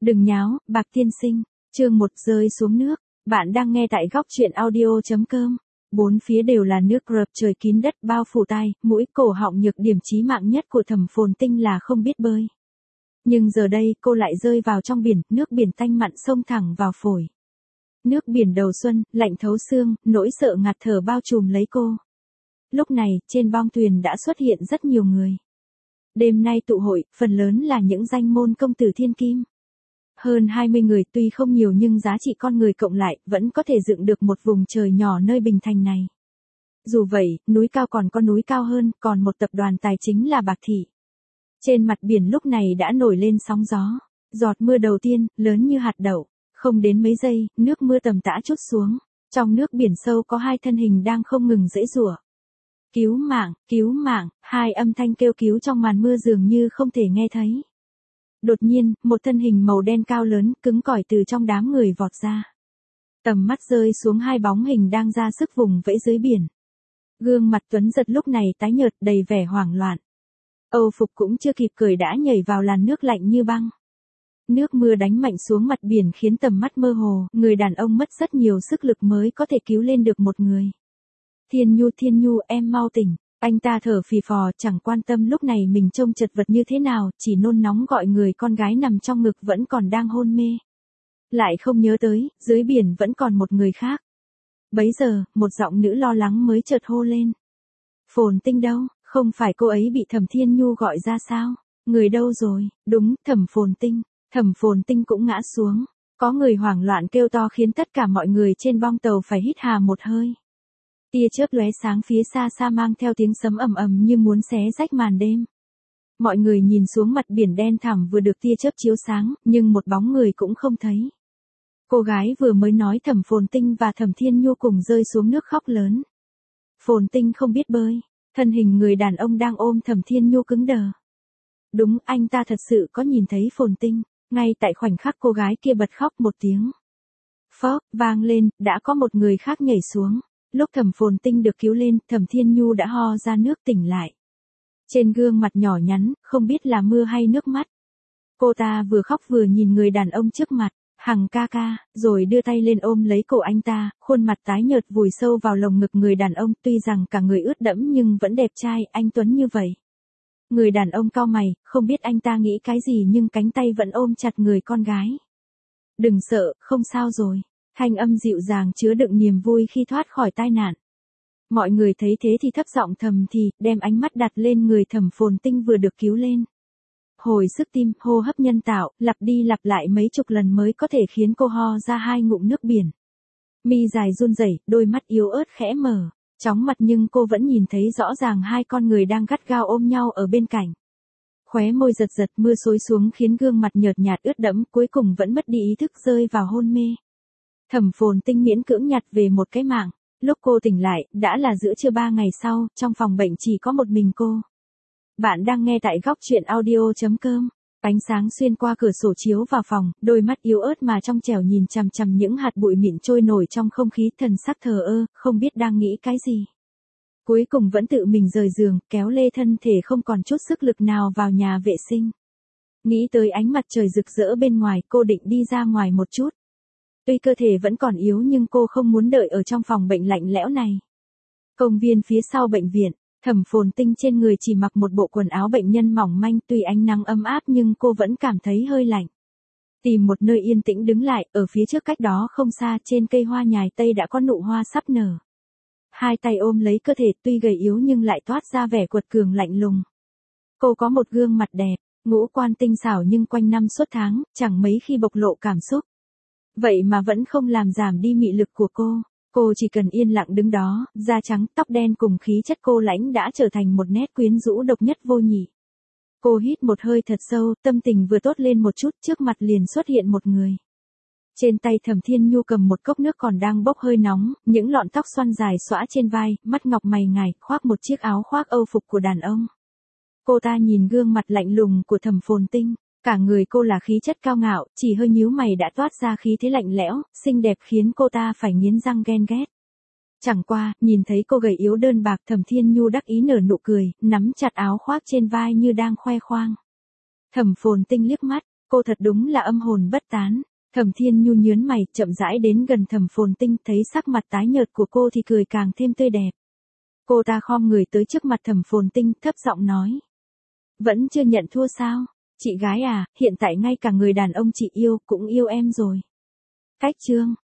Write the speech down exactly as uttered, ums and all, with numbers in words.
Đừng nháo, Bạc tiên sinh. Chương một rơi xuống nước. Bạn đang nghe tại góc truyện audio chấm com. Bốn phía đều là nước rợp trời kín đất bao phủ tai, mũi, cổ họng. Nhược điểm chí mạng nhất của Thẩm Phồn Tinh là không biết bơi. Nhưng giờ đây cô lại rơi vào trong biển, nước biển tanh mặn xông thẳng vào phổi. Nước biển đầu xuân, lạnh thấu xương, nỗi sợ ngạt thở bao trùm lấy cô. Lúc này, trên bong thuyền đã xuất hiện rất nhiều người. Đêm nay tụ hội, phần lớn là những danh môn công tử thiên kim. Hơn hai mươi người tuy không nhiều nhưng giá trị con người cộng lại vẫn có thể dựng được một vùng trời nhỏ nơi Bình Thành này. Dù vậy, núi cao còn có núi cao hơn, còn một tập đoàn tài chính là Bạc Thị. Trên mặt biển lúc này đã nổi lên sóng gió. Giọt mưa đầu tiên, lớn như hạt đậu. Không đến mấy giây, nước mưa tầm tã trút xuống. Trong nước biển sâu có hai thân hình đang không ngừng giãy giụa. Cứu mạng, cứu mạng, hai âm thanh kêu cứu trong màn mưa dường như không thể nghe thấy. Đột nhiên, một thân hình màu đen cao lớn, cứng cỏi từ trong đám người vọt ra. Tầm mắt rơi xuống hai bóng hình đang ra sức vùng vẫy dưới biển. Gương mặt Tuấn Giật lúc này tái nhợt đầy vẻ hoảng loạn. Âu phục cũng chưa kịp cởi đã nhảy vào làn nước lạnh như băng. Nước mưa đánh mạnh xuống mặt biển khiến tầm mắt mơ hồ, người đàn ông mất rất nhiều sức lực mới có thể cứu lên được một người. Thiên Nhu, Thiên Nhu, em mau tỉnh. Anh ta thở phì phò, chẳng quan tâm lúc này mình trông chật vật như thế nào, chỉ nôn nóng gọi người con gái nằm trong ngực vẫn còn đang hôn mê. Lại không nhớ tới, dưới biển vẫn còn một người khác. Bấy giờ, một giọng nữ lo lắng mới chợt hô lên. Phồn Tinh đâu, không phải cô ấy bị Thẩm Thiên Nhu gọi ra sao? Người đâu rồi? Đúng, Thẩm Phồn Tinh. Thẩm Phồn Tinh cũng ngã xuống. Có người hoảng loạn kêu to khiến tất cả mọi người trên bong tàu phải hít hà một hơi. Tia chớp lóe sáng phía xa xa mang theo tiếng sấm ầm ầm như muốn xé rách màn đêm. Mọi người nhìn xuống mặt biển đen thẳm vừa được tia chớp chiếu sáng, nhưng một bóng người cũng không thấy. Cô gái vừa mới nói Thẩm Phồn Tinh và Thẩm Thiên Nhu cùng rơi xuống nước khóc lớn. Phồn Tinh không biết bơi, thân hình người đàn ông đang ôm Thẩm Thiên Nhu cứng đờ. Đúng, anh ta thật sự có nhìn thấy Phồn Tinh, ngay tại khoảnh khắc cô gái kia bật khóc một tiếng. Phóp, vang lên, đã có một người khác nhảy xuống. Lúc Thẩm Phồn Tinh được cứu lên, Thẩm Thiên Nhu đã ho ra nước tỉnh lại. Trên gương mặt nhỏ nhắn, không biết là mưa hay nước mắt. Cô ta vừa khóc vừa nhìn người đàn ông trước mặt, Hằng ca ca, rồi đưa tay lên ôm lấy cổ anh ta, khuôn mặt tái nhợt vùi sâu vào lồng ngực người đàn ông, tuy rằng cả người ướt đẫm nhưng vẫn đẹp trai, anh tuấn như vậy. Người đàn ông cau mày, không biết anh ta nghĩ cái gì nhưng cánh tay vẫn ôm chặt người con gái. Đừng sợ, không sao rồi. Thanh âm dịu dàng chứa đựng niềm vui khi thoát khỏi tai nạn. Mọi người thấy thế thì thấp giọng thầm thì, đem ánh mắt đặt lên người Thẩm Phồn Tinh vừa được cứu lên. Hồi sức tim, hô hấp nhân tạo, lặp đi lặp lại mấy chục lần mới có thể khiến cô ho ra hai ngụm nước biển. Mi dài run rẩy, đôi mắt yếu ớt khẽ mở, chóng mặt nhưng cô vẫn nhìn thấy rõ ràng hai con người đang gắt gao ôm nhau ở bên cạnh. Khóe môi giật giật, mưa xối xuống khiến gương mặt nhợt nhạt ướt đẫm, cuối cùng vẫn mất đi ý thức rơi vào hôn mê. Thẩm Phồn Tinh miễn cưỡng nhặt về một cái mạng. Lúc cô tỉnh lại, đã là giữa trưa ba ngày sau, trong phòng bệnh chỉ có một mình cô. Bạn đang nghe tại góc truyện audio chấm com. Ánh sáng xuyên qua cửa sổ chiếu vào phòng, đôi mắt yếu ớt mà trong trẻo nhìn chằm chằm những hạt bụi mịn trôi nổi trong không khí, thần sắc thờ ơ, không biết đang nghĩ cái gì. Cuối cùng vẫn tự mình rời giường, kéo lê thân thể không còn chút sức lực nào vào nhà vệ sinh. Nghĩ tới ánh mặt trời rực rỡ bên ngoài, cô định đi ra ngoài một chút. Tuy cơ thể vẫn còn yếu nhưng cô không muốn đợi ở trong phòng bệnh lạnh lẽo này. Công viên phía sau bệnh viện, Thẩm Phồn Tinh trên người chỉ mặc một bộ quần áo bệnh nhân mỏng manh, tuy ánh nắng ấm áp nhưng cô vẫn cảm thấy hơi lạnh. Tìm một nơi yên tĩnh đứng lại, ở phía trước cách đó không xa trên cây hoa nhài tây đã có nụ hoa sắp nở. Hai tay ôm lấy cơ thể tuy gầy yếu nhưng lại toát ra vẻ quật cường lạnh lùng. Cô có một gương mặt đẹp, ngũ quan tinh xảo nhưng quanh năm suốt tháng, chẳng mấy khi bộc lộ cảm xúc. Vậy mà vẫn không làm giảm đi mị lực của cô. Cô chỉ cần yên lặng đứng đó, da trắng, tóc đen cùng khí chất cô lãnh đã trở thành một nét quyến rũ độc nhất vô nhị. Cô hít một hơi thật sâu, tâm tình vừa tốt lên một chút, trước mặt liền xuất hiện một người. Trên tay Thẩm Thiên Nhu cầm một cốc nước còn đang bốc hơi nóng, những lọn tóc xoăn dài xõa trên vai, mắt ngọc mày ngài, khoác một chiếc áo khoác Âu phục của đàn ông. Cô ta nhìn gương mặt lạnh lùng của Thẩm Phồn Tinh. Cả người cô là khí chất cao ngạo, chỉ hơi nhíu mày đã toát ra khí thế lạnh lẽo, xinh đẹp khiến cô ta phải nghiến răng ghen ghét. Chẳng qua, nhìn thấy cô gầy yếu đơn bạc, Thẩm Thiên Nhu đắc ý nở nụ cười, nắm chặt áo khoác trên vai như đang khoe khoang. Thẩm Phồn Tinh liếc mắt, Cô thật đúng là âm hồn bất tán. Thẩm Thiên Nhu nhướng mày, chậm rãi đến gần Thẩm Phồn Tinh, thấy sắc mặt tái nhợt của cô thì cười càng thêm tươi đẹp. Cô ta khom người tới trước mặt Thẩm Phồn Tinh, thấp giọng nói. Vẫn chưa nhận thua sao? Chị gái à, hiện tại ngay cả người đàn ông chị yêu cũng yêu em rồi. Cách chương